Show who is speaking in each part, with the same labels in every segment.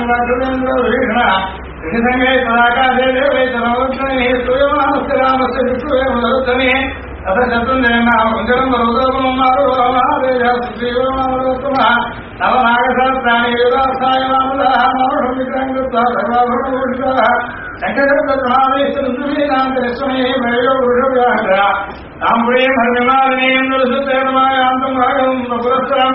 Speaker 1: ऋषिसंगे सदाकाशे देवैतनवत्सने सूयमानस्य रामस्य विष्णुवे मधुत्तमे अथ चतुर्जनाम कुञ्जरं वरुदोपमं मारुवामादेयः नवनागसहस्राणि वेदार्थाय मामलः मानुषं विक्रमं कृत्वा सर्वाभरणभूषितः शङ्करप्रणामेश्वरन्दुरीनान्तरिस्वमे भयो वृषव्याहृतः ताम्बुरीं हरिमालिनीं नृसुतेनमायान्तं भागवं पुरस्सरम्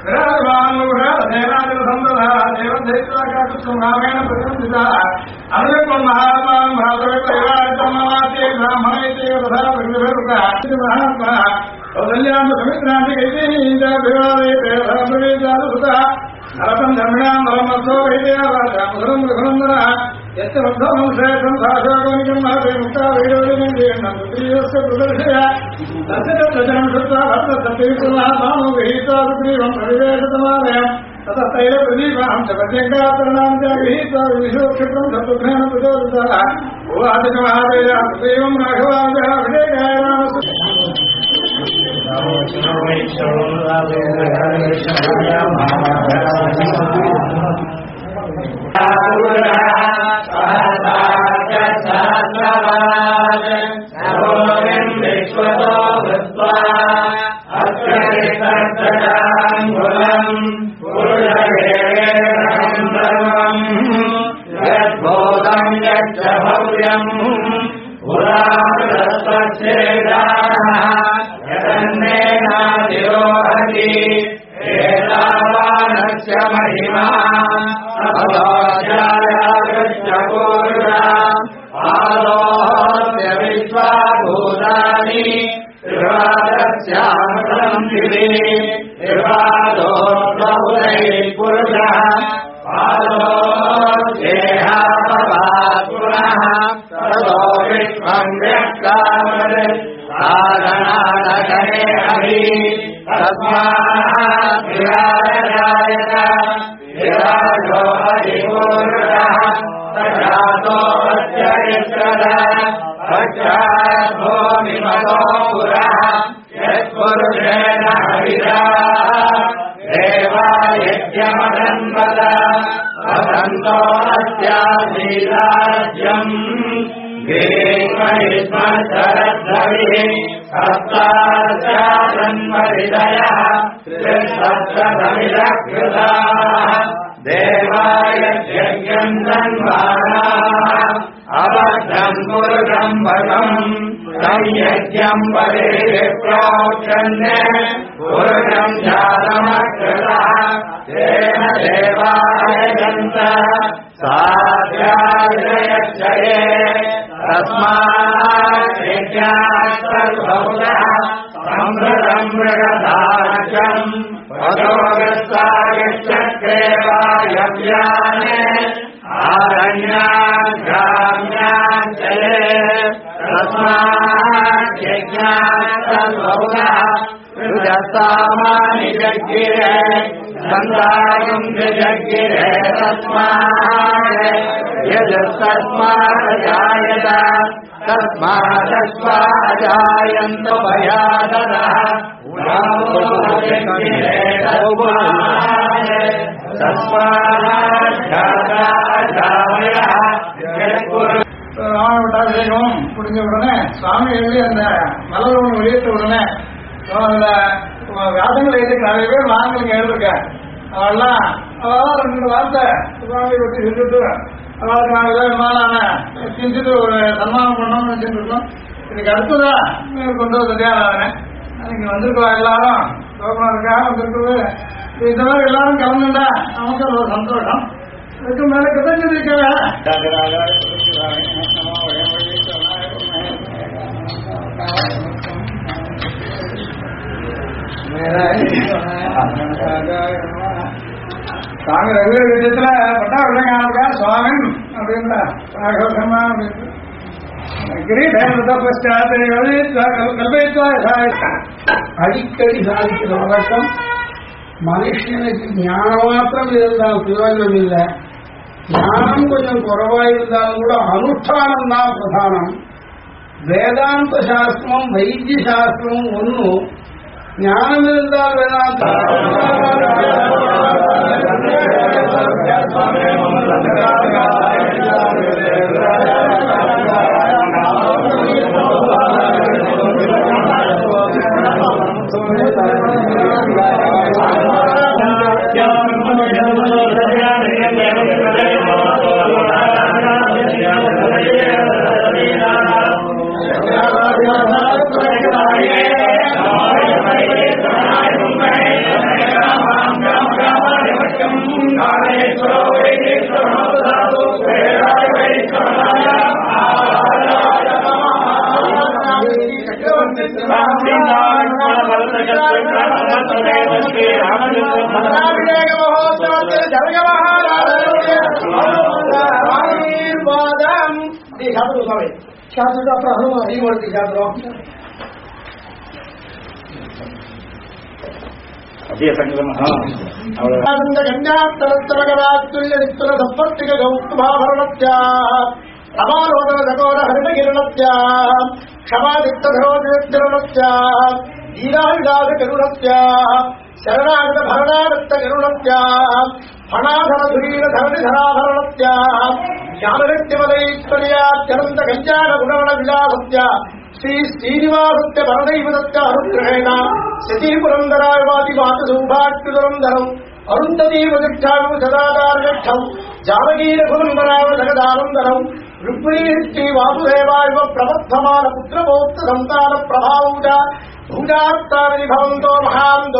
Speaker 1: देवधैत्वाकाकुसंग्रामेण प्रतिबन्धितः अनुजत्वं महात्मानं भ्रातृ परिवारितममाते ब्राह्मणैते तथा प्रतिभिर्वृतः महात्मनः कौसल्यां समित्रान्तिकैतेनीन्द्राभिवादयते धर्मवेदानुसुतः नरतं धर्मिणां बलमर्थो वैदेवाचा मधुरं रघुनन्दनः यस्य बद्धवंशे संसाशोकनिकं महते मुक्ता वैरोजनेन्द्रियं सुप्रियस्य प्रदर्शय तस्य तद्वचनं श्रुत्वा भक्तसत्यविपुनः मामो गृहीत्वा सुग्रीवं प्रविवेशतमालयम् ततः तैलप्रदीपां च प्रत्यङ्गातरणां च गृहीत्वा विशोक्षिप्रं सत्पुत्रेण प्रचोदितः उवाच महादेवः सुग्रीवं राघवाजः अभिषेकाय ராமபட்டாபிஷேகம் முடிஞ்ச உடனே சுவாமி எழுதி அந்த மலர் வெளியிட்ட உடனே வியாசங்கள் எழுதிக்கு நிறைய பேர் வாங்கலுங்க எழுதிருக்கேன் அவெல்லாம் ரெண்டு வார்த்தை சுவாமியை பற்றி சொல்லிட்டு அவளுக்கு நாங்கள் ஏதோ விமானான செஞ்சுட்டு ஒரு சன்மானம் பண்ணோம்னு நினைச்சிட்டு இருக்கோம். இதுக்கு அடுத்ததான் கொண்டு வந்து தயாராகிறேன். இங்கே வந்திருக்கோம் எல்லாரும் சோகனாருக்காக வந்திருக்குது. இந்த மாதிரி எல்லாரும் கலந்துட்டா நமக்கு ஒரு சந்தோஷம். இதுக்கு மேல கிருத்தஞ்சிருக்கல சாமி ரகுவீர விஷயத்துல பட்டாபிஷேகா சுவாமன் அப்படின்ற ராகவசமா அப்படின்னு
Speaker 2: அடிக்கடி சாதிக்கிற வழக்கம் மனுஷனுக்கு ஞானம் மாத்திரம் இருந்தால் பிரயோஜனம் இல்லை. ஞானம் கொஞ்சம் குறைவாயிருந்தாலும் கூட அனுஷ்டானம் தான் பிரதானம். வேதாந்த சாஸ்திரம் வைத்திய சாஸ்திரம் ஒன்றும் ஞானம் இருந்தால் வேதாந்த ಶಾಸ್ತ್ರದ ಅಪರಾಧ ಈ ಮಾಡ್ತೀವಿ ಶಾಸ್ತ್ರ
Speaker 1: ಅದೇ ಸಂಗಮ
Speaker 2: ಸಂಪತ್ತಿಗೆ ಗೌತಮಾಭರಣತ್ಯ ಅಮಾರೋದರ ಜಗೋರ ಹರಿಣಗಿರಣತ್ಯ ಕ್ಷಮಾದಿತ್ತಧರೋದಿರತ್ಯ ಈರಾಯುಧಾದ ಗರುಡತ್ಯ ಶರಣಾಗತ ಭರಣಾದತ್ತ ಗರುಡತ್ಯ ಫಣಾಧರ ಧುರೀರ ಧರಣಿಧರಾಭರಣತ್ಯ ಜ್ಞಾನವ್ಯಕ್ತಿಮದೈಶ್ವರ್ಯಾತ್ಯನಂತ ಕಲ್ಯಾಣ ಗುಣಗಣ ವಿಲಾಸತ್ಯ ಶ್ರೀ ಶ್ರೀನಿವಾಸತ್ಯ ಭರದೈವದತ್ಯ ಅನುಗ್ರಹೇಣ ಶಚೀ ಪುರಂದರಾಯವಾದಿ ಮಾತ ಸೌಭಾಗ್ಯದುರಂಧರಂ ಅರುಂಧದೀವದಿಕ್ಷಾಂ ಸದಾದಾರ್ಯಕ್ಷಂ ಜಾನಗೀರಘುನಂದರಾವ ಜಗದಾನಂದರಂ ರುಕ್ಮಿಣೀ ವಾಸುದೇವಾಯ ಪ್ರವರ್ಧಮಾನ ಪುತ್ರಪೌತ್ರ ಸಂತಾನ ಪ್ರಭಾವೂಜ ಭೂಜಾತ್ತಾನಿ ಭವಂತೋ ಮಹಾಂದೋ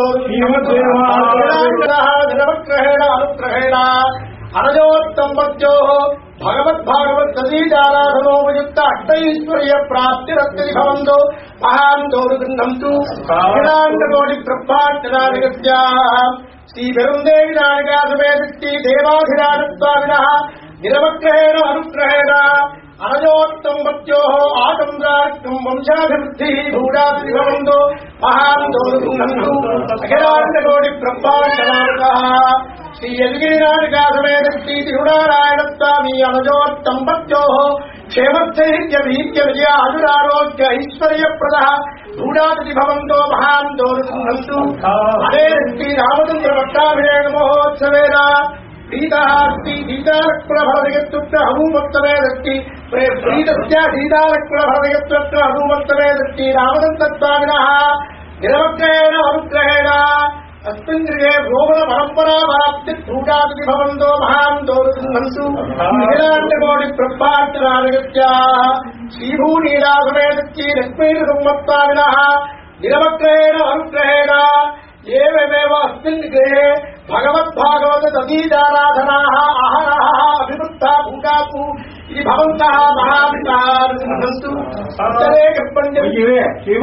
Speaker 2: ನಿರವಗ್ರಹೇಣ ಅನುಗ್ರಹೇಣ ಅನಜೋತ್ತಂಬತ್ಯೋ ಭಗವದ್ಭಾಗವತ್ ಸದೀಜಾರಾಧನೋಪಯುಕ್ತ ಅಷ್ಟೈಶ್ವರ್ಯ ಪ್ರಾಪ್ತಿರತ್ಯದಿ ಭವಂತೋ ಮಹಾಂತೋ ಗೃಹಂತು ಅಖಿಲಾಂಡಕೋಟಿ ಪ್ರಭಾಟನಾಧಿಗತ್ಯ ಶ್ರೀ ಬೆರುಂದೇವಿ ನಾಯಕ ಸಮೇತಿ ದೇವಾಧಿರಾಜತ್ವಾವಿನಃ ನಿರವಗ್ರಹೇಣ ಅನುಗ್ರಹೇಣ ಅನಜೋತ್ತಂಬತ್ಯೋ ಆತಂದ್ರಾರ್ಥಂ ವಂಶಾಭಿವೃದ್ಧಿ ಭೂಡಾತಿ ಭವಂತೋ ಮಹಾಂತೋ ಗೃಹಂತು ಅಖಿಲಾಂಡಕೋಟಿ ಪ್ರಭಾಟನಾಧಿಗಃ ಶ್ರೀ ಯಜ್ಞಾನಿಕಾ ಸಮೇತಿ ತಿರುನಾರಾಯಣ ಸ್ವಾಮಿ ಅನಜೋತ್ತಂಬತ್ಯೋ ಕ್ಷೇಮಸ್ಥೈರ್ಯ ವೀರ್ಯ ವಿಜಯ ಆಯುರಾರೋಗ್ಯ ಐಶ್ವರ್ಯಪ್ರದ ಭೂಡಾತಿ ಭವಂತೋ ಮಹಾಂತೋ ಗೃಹಂತು ಅದೇ ಶ್ರೀ ರಾಮಚಂದ್ರ ಪಟ್ಟಾಭಿಷೇಕ ಮಹೋತ್ಸವೇನ ಪ್ರೀತಾಸ್ತಿ ಸೀತಾಲಕ್ಷ್ಮಣ ಭರದಯತ್ವತ್ರ ಹನುಮತ್ತಮೇ ದೃಷ್ಟಿ ಪ್ರೀತಸ್ಯ ಸೀತಾಲಕ್ಷ್ಮಣ ಭರದಯತ್ವತ್ರ ಹನುಮತ್ತಮೇ ದೃಷ್ಟಿ ರಾಮಚಂದ್ರಸ್ವಾಮಿನಃ ನಿರವಗ್ರಹೇಣ ಅನುಗ್ರಹೇಣ अस्मिन् गृहे भोगन परम्परावाप्ति भूडाति भवन्तो महान्तो गृह्णन्तु नीलाण्डकोटि प्रभाटनाधिगत्य श्रीभूनीलासमेतस्य लक्ष्मीसंवत्साविनः निरवग्रहेण अनुग्रहेण एवमेव अस्मिन् गृहे भगवद्भागवत सदीजाराधनाः आहरः अभिवृद्धा भूडातु इति भवन्तः महाविष्णः गृह्णन्तु अन्तरे कप्पण्यविजिवे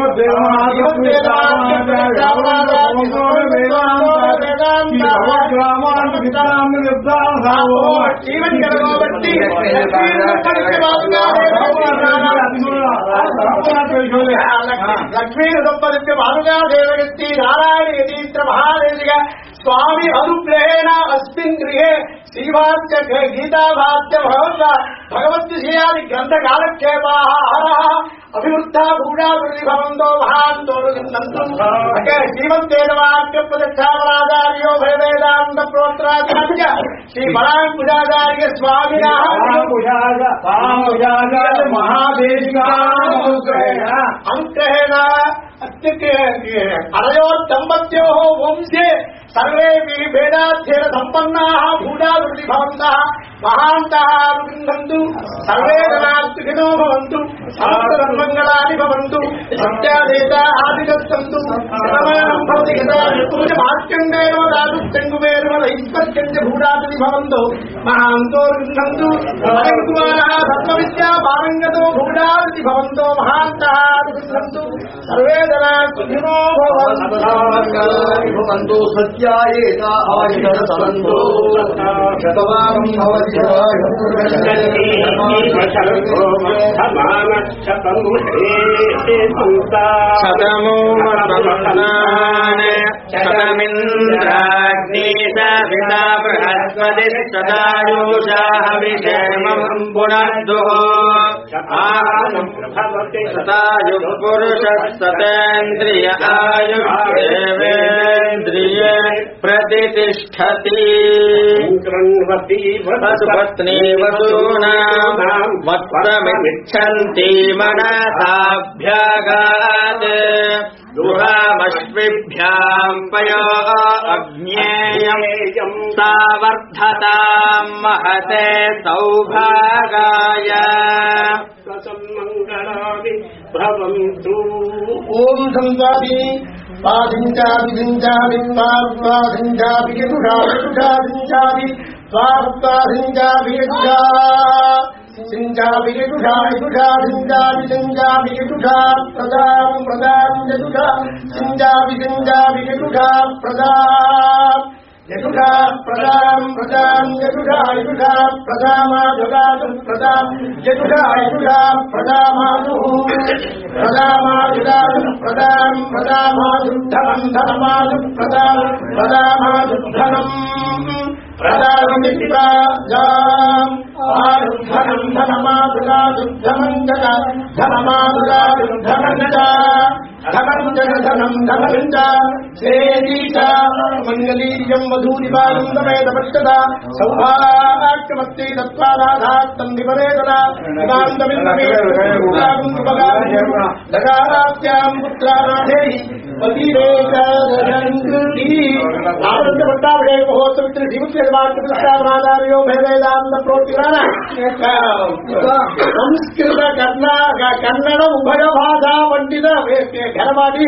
Speaker 2: लक्ष्मी संपदित्य भानुगा देवगति नारायण यतीन्द्र महादेशिक स्वामी अनुग्रहेण अस्मिन् गृहे श्रीवाच्य गीताभाष्य भगवद्विषयादि ग्रन्थकालक्षेपाः हरः अभिवृद्धा भूडावृद्धि भवन्तो महान्तो गृह्णन्तु श्रीमद्वेदवाक्यप्रतिष्ठापनाचार्यो भयवेदान्त प्रोत्रादिश्च श्री पराङ्कुजाचार्य स्वामिनः अनुग्रहेण अनयोर्दम्पत्योः वंशे सर्वेपि वेदाध्ययन सम्पन्नाः भूडावृद्धि भवन्तः महान्तः गृह्णन्तु सर्वे जनाः भवन्तु सर्वमङ्गलानि भवन्तु सत्यादेता आदिगच्छन्तु शतमानं भवति गतार्चण्डेन दातुश्चङ्गुमेर्व ऐश्वर्यञ्च भूडावृद्धि भवन्तु महान्तो गृह्णन्तु अयकुमारः सर्वविद्या पारङ्गतो भूडावृद्धि भवन्तो महान्तः गृह्णन्तु सर्वे जनाः सुखिनो भवन्तु सत्यायेता आयुधसमन्तो शतमानं भवति
Speaker 3: शतमो शतमिन्द्राग्नि सविता बृहस्पति सदायुषाः विषेमं पुनर्दुः सतायुः पुरुषः सतेन्द्रिय आयुर्देवेन्द्रिये प्रतिष्ठति वसुपत्नी वसूनां वक्त्रमिच्छन्ति मनसाभ्यागात् दुहामश्विभ्यां पयो अज्ञेयं सावर्धतां महते सौभागाय
Speaker 2: सन्मङ्गलानि भवन्तु ॐ संवादि स्वाधिञ्चाभिञ्चाभि स्वाधिञ्चाभि यदुषा स्वाधिञ्चाभि स्वाधिञ्चाभि यदुषा सिञ्चामि यजुषा यजुषा सिञ्चामि सिञ्चामि यजुषा प्रदां प्रदां यजुषा सिञ्चामि सिञ्चामि यजुषा प्रदां यजुषा प्रदां प्रदां यजुषा यजुषा प्रदामाजुगादु प्रदां यजुषा यजुषा प्रदामाजुः प्रदामाजुगादु प्रदां प्रदामाजुद्धनं धनमाजु प्रदां प्रदामाजुद्धनं प्रदामित्वा जाम् आरुद्धनं धनमाजुगादुद्धमञ्जता धनमाजुगादुद्धमञ्जता धनञ्जनधनं सेदीता मङ्गलीर्यं वधूरिवालं समेत पश्यता सौभाग्यमस्ति तत्त्वादाधात्तं विपरेतदा दगारात्यां पुत्रानाथेहि पतिरेकादशङ्कृति आनन्दपट्टाभिषेक महोत्सवित्र श्रीमुख्यमार्गप्रस्तावनादार्यो भैवेदान्त प्रोक्तिरान संस्कृत कन्नड उभय भाषा पंडित घरवाटी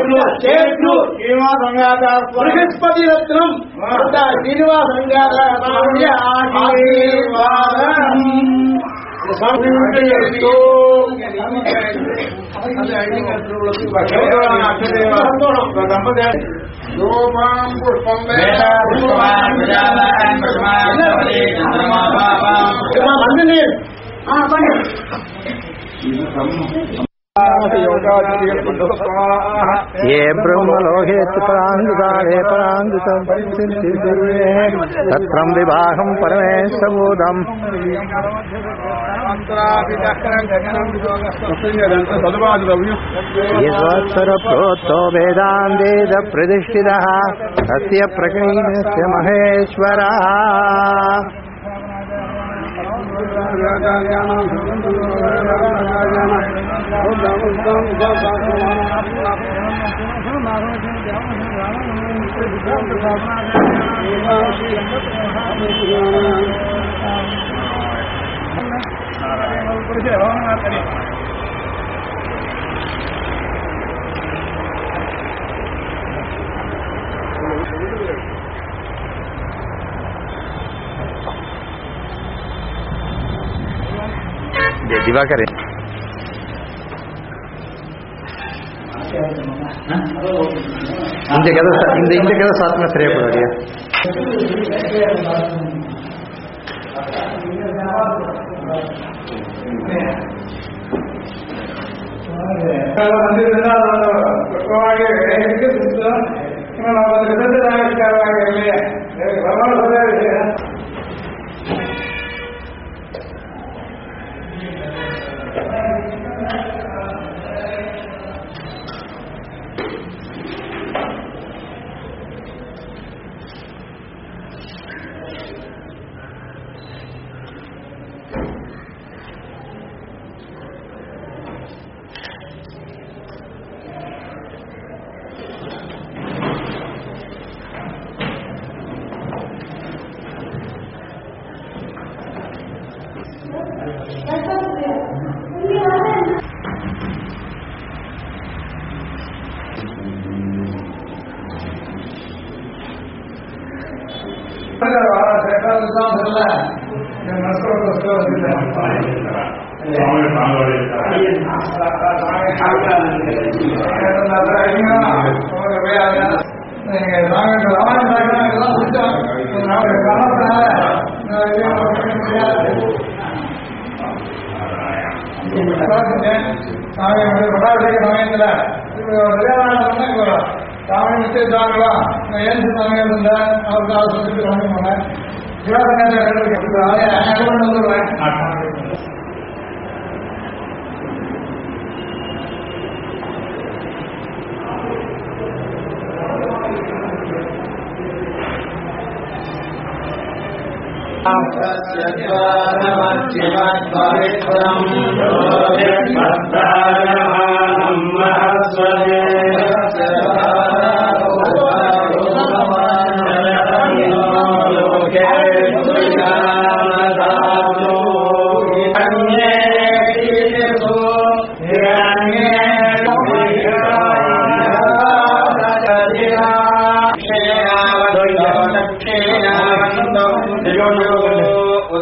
Speaker 2: बृहस्पति रत्नम श्रीनिवास
Speaker 4: ये ब्रह्मलोके परांगुता हे परांगुतं तत्रं विवाहं परमेश्वरबोधम् यद्वत्सर प्रोक्तो वेदान्तेन प्रतिष्ठितः तस्य प्रकीर्णस्य महेश्वरः दिवाकर இந்த கதை சாத்தினா சரியா போறாடியா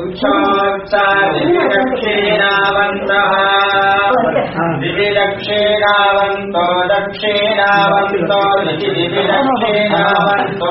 Speaker 3: दक्षिणावन्तः दिविदक्षिणावन्तो दक्षिणावन्तो दिविदक्षिणावन्तो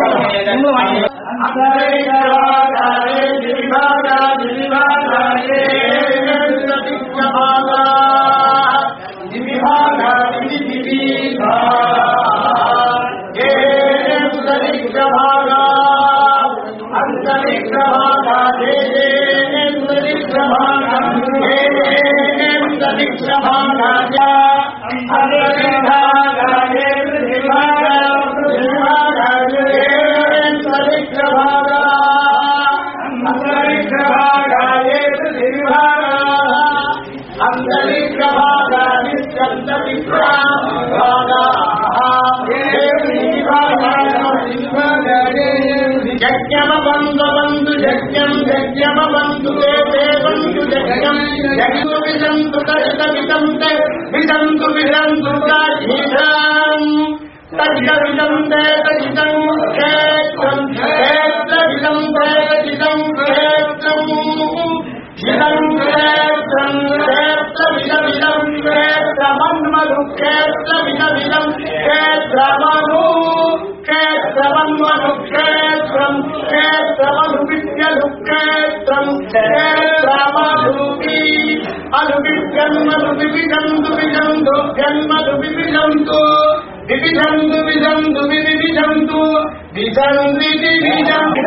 Speaker 2: बंधु यज्ञम यज्ञम बंधु बंधु यज्ञम यज्ञ विजंतु तजित विजंते विजंतु विजंतु तजितं तजित विजंते तजितं क्षेत्रं क्षेत्र विजंते तजितं क्षेत्रं विजं क्षेत्रं क्षेत्र विजं क्षेत्रमन्मनु क्षेत्र विजं क्षेत्रमनु क्षेत्रमन्मनु क्षेत्रं क्षेत्रमनु विद्यनु क्षेत्रं क्षेत्रमनुपि अनुविद्यन्मनु विविधन्तु विजन्तु जन्मनु विविधन्तु विविधन्तु विजन्तु विविधन्तु विजन्ति विविधन्तु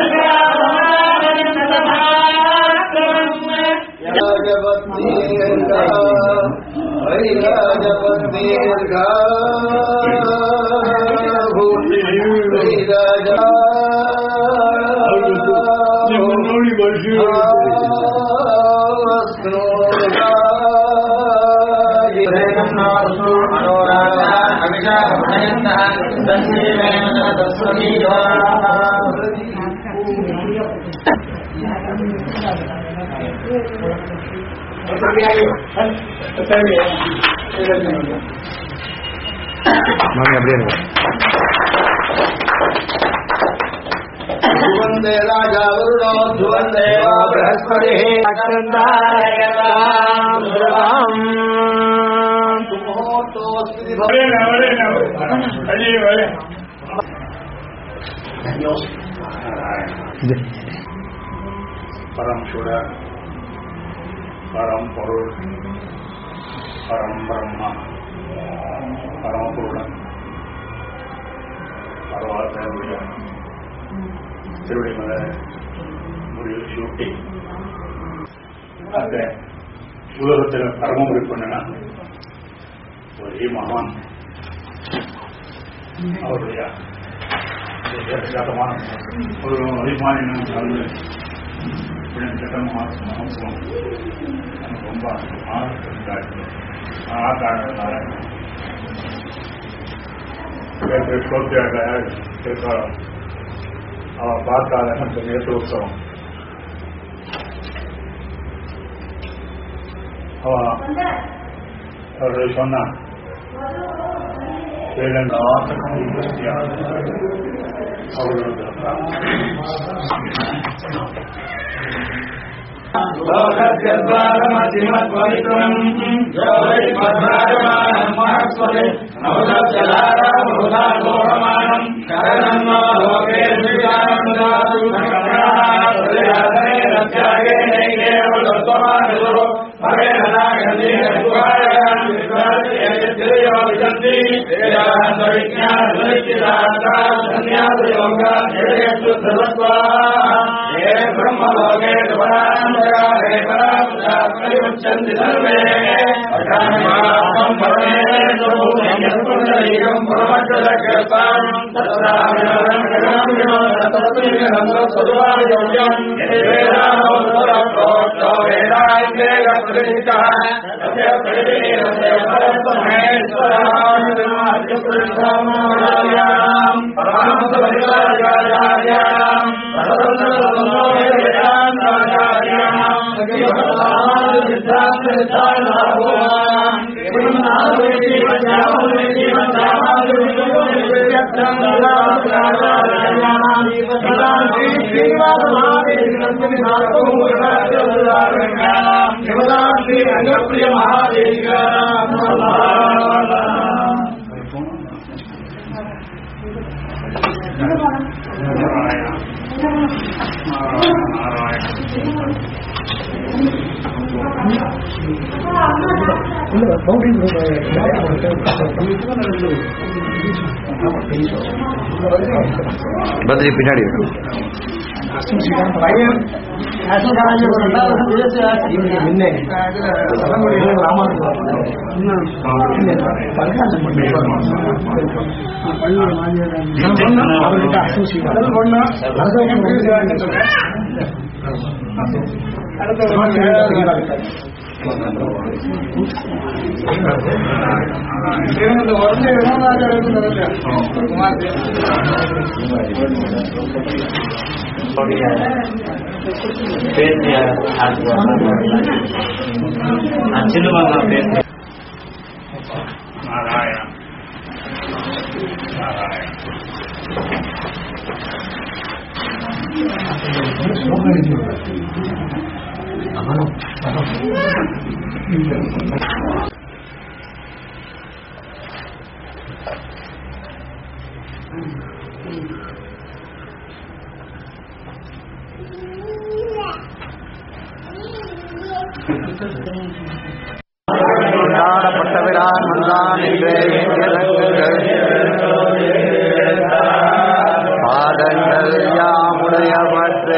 Speaker 4: மாமி அப்படியே இருக்கு.
Speaker 2: वंदे राजा वरुणो ध्रुवंदे बृहस्पति
Speaker 1: परम शुद्ध परम पुरुष परम ब्रह्म परम पूर्ण परवात्मा திருவடிமலை முடிவு சூட்டி அந்த உலகத்தில் பரமமுறை பண்ணினா ஒரே மகான் அவருடைய ஏற்றமான ஒரு அபிமானின சட்டமான மகத்துவம் எனக்கு ரொம்ப ஆகாரத்தார ஸ்லோத்தியாக கேட்கலாம் அவன் பார்க்காத நேற்று உற்சவம் அவர்கள் சொன்னான் ரங்கப்பிரிய மகாதேவிகா
Speaker 4: பத்ரி பின்னாடி
Speaker 1: பையன்
Speaker 4: கொண்டாடப்பட்டவரான் வந்தான் என்றே பாதங்கள் யாமுடையவற்ற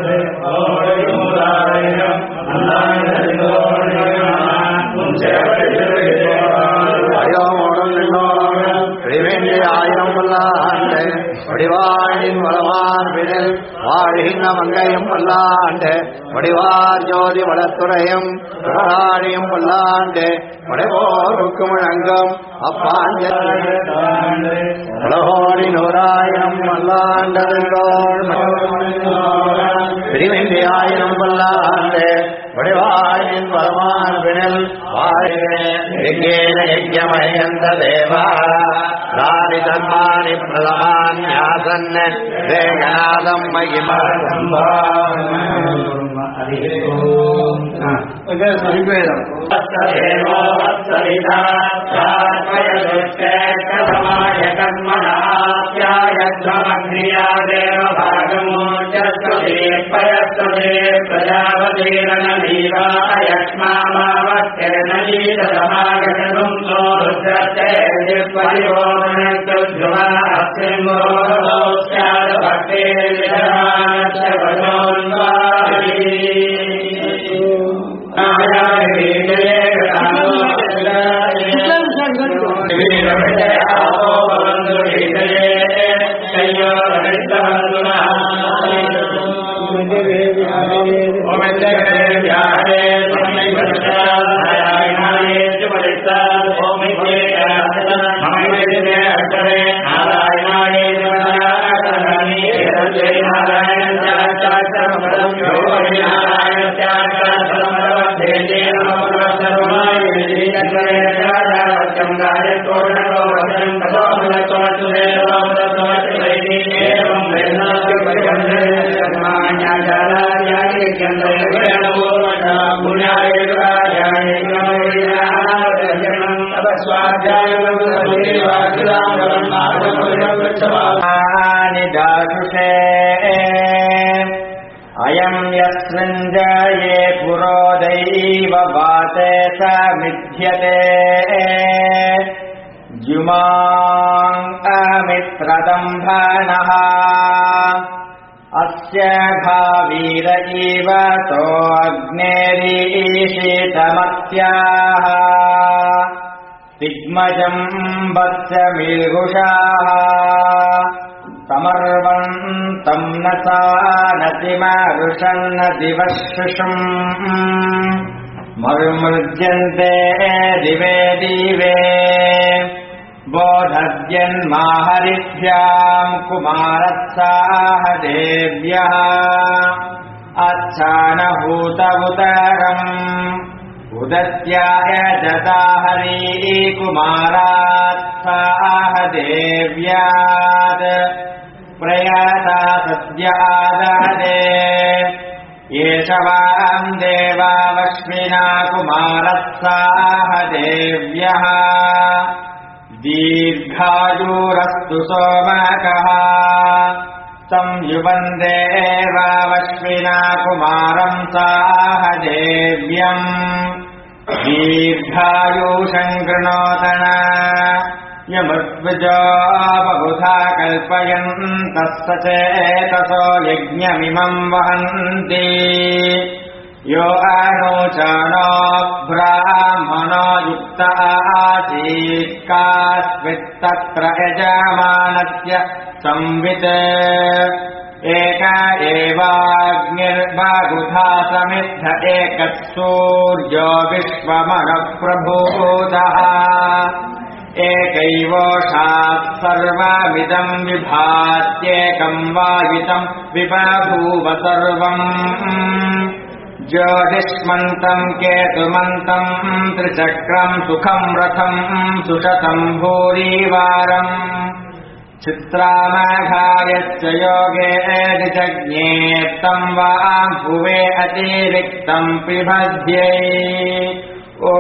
Speaker 4: ஆயிரம் வல்லாண்டு வடிவாழின் வளவான் விடல் வாழ்கின்ற மங்கையும் வல்லாண்டு வடிவார் ஜோதி வளத்துறையும் ஆழியும் வல்லாண்டு வடைவோருக்கு முழங்கும் அப்பாஞ்ச உலகோடி 100,000 வல்லாண்டோள் பிரிவின்றி 1000 வல்லாண்டு வடிவாழின் வளவான் விடல் யஜ்யமயந்த தேவா ராணி தன்மானி பிரதமான்யாசன் வேகநாதம் மகிமம்
Speaker 3: अयं यस्मिञ्जये पुरोदैव वाते स मिथ्यते जुमामित्रदम्भनः अस्य भावीर इव सोऽग्नेरीशीतमत्याः पिग्मजम् वत्स मिल्हुषाः समर्वन्तम् न सानतिमरुषन्न दिवशुषुम् मरुमृज्यन्ते दिवे दिवे बोधद्यन्माहरिभ्याम् कुमारत्साह देव्यः अच्छानहूतवुतरम् उदत्याय जताहरी कुमारात्साह देव्यात् प्रयाता सद्यादहदे येषवाम् देवावश्विना कुमारस्साह देव्यः दीर्घायुरस्तु सोमकः संयुवन् देवावश्विना कुमारम् साह देव्यम् दीर्घायुषम् कृणोतन यमुद्विजो बहुधा कल्पयन्तः सचेतसो यज्ञमिमम् वहन्ति यो अनूचानो ब्राह्मणो युक्त आसीत् कास्मित्तत्र यजमानस्य संवित् एक एवाग्निर्बहुधा समिद्ध एकः सूर्यो विश्वमनप्रभूतः एकैवोषात् सर्वमिदम् विभात्येकम् वायुतम् विबभूव सर्वम् ज्योतिष्मन्तम् केतुमन्तम् त्रिचक्रम् सुखम् रथम् सुशतम् भूरिवारम् चित्रामघायश्च योगे जज्ञेत्तम् वा भुवे अतिरिक्तम् पिबध्यै ओ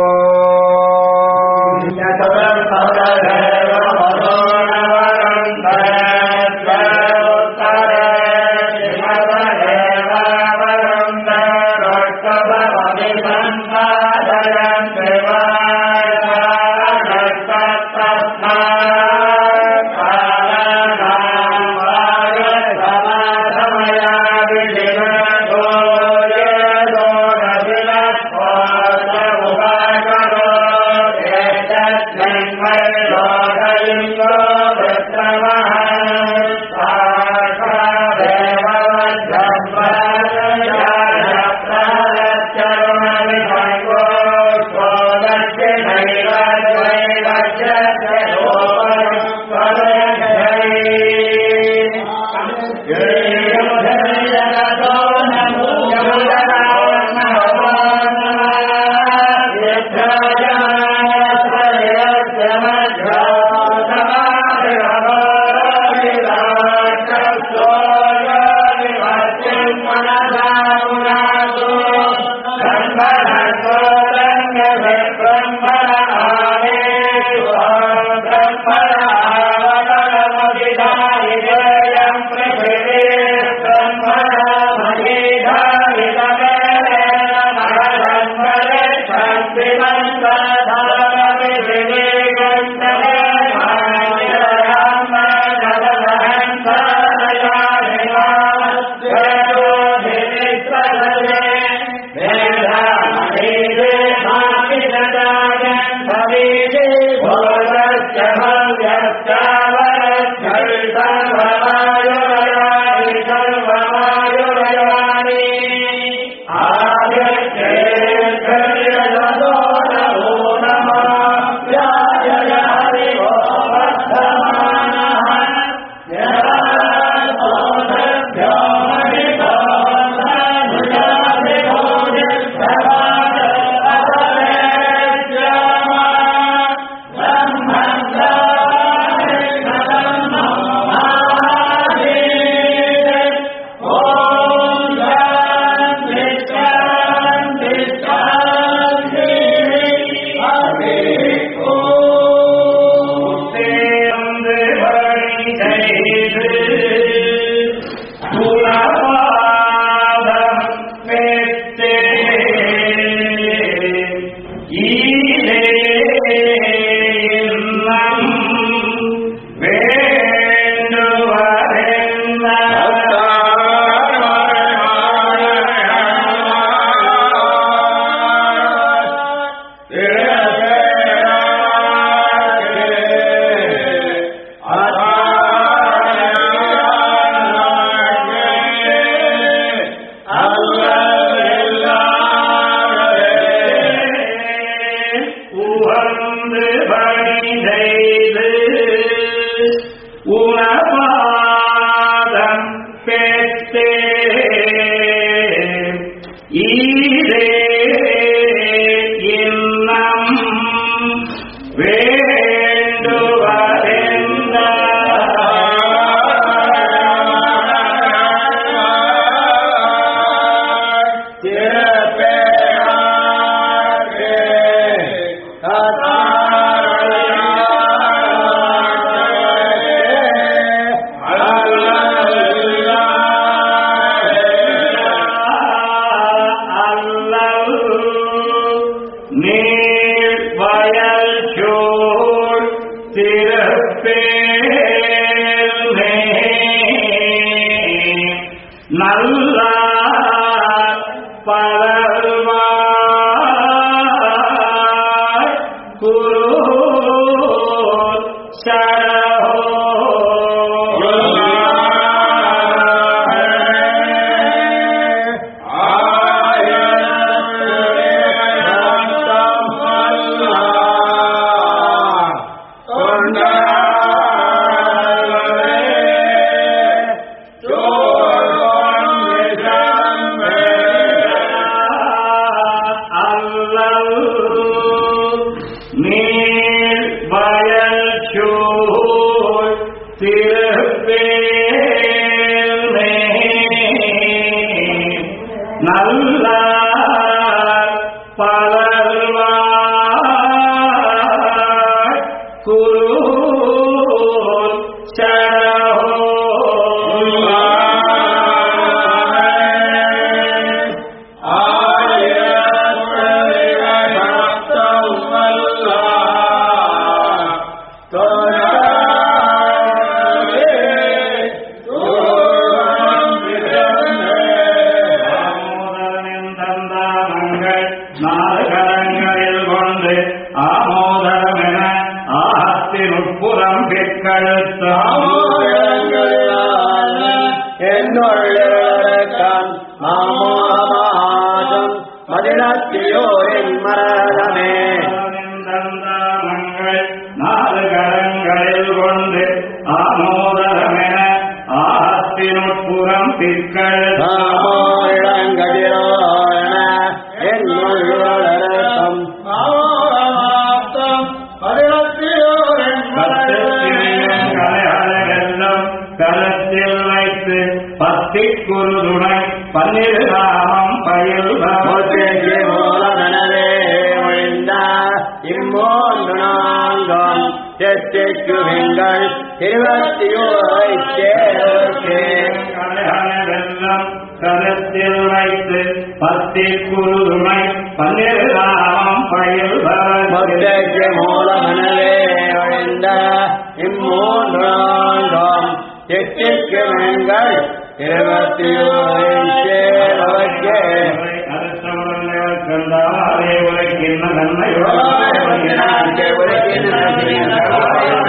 Speaker 3: உலகின்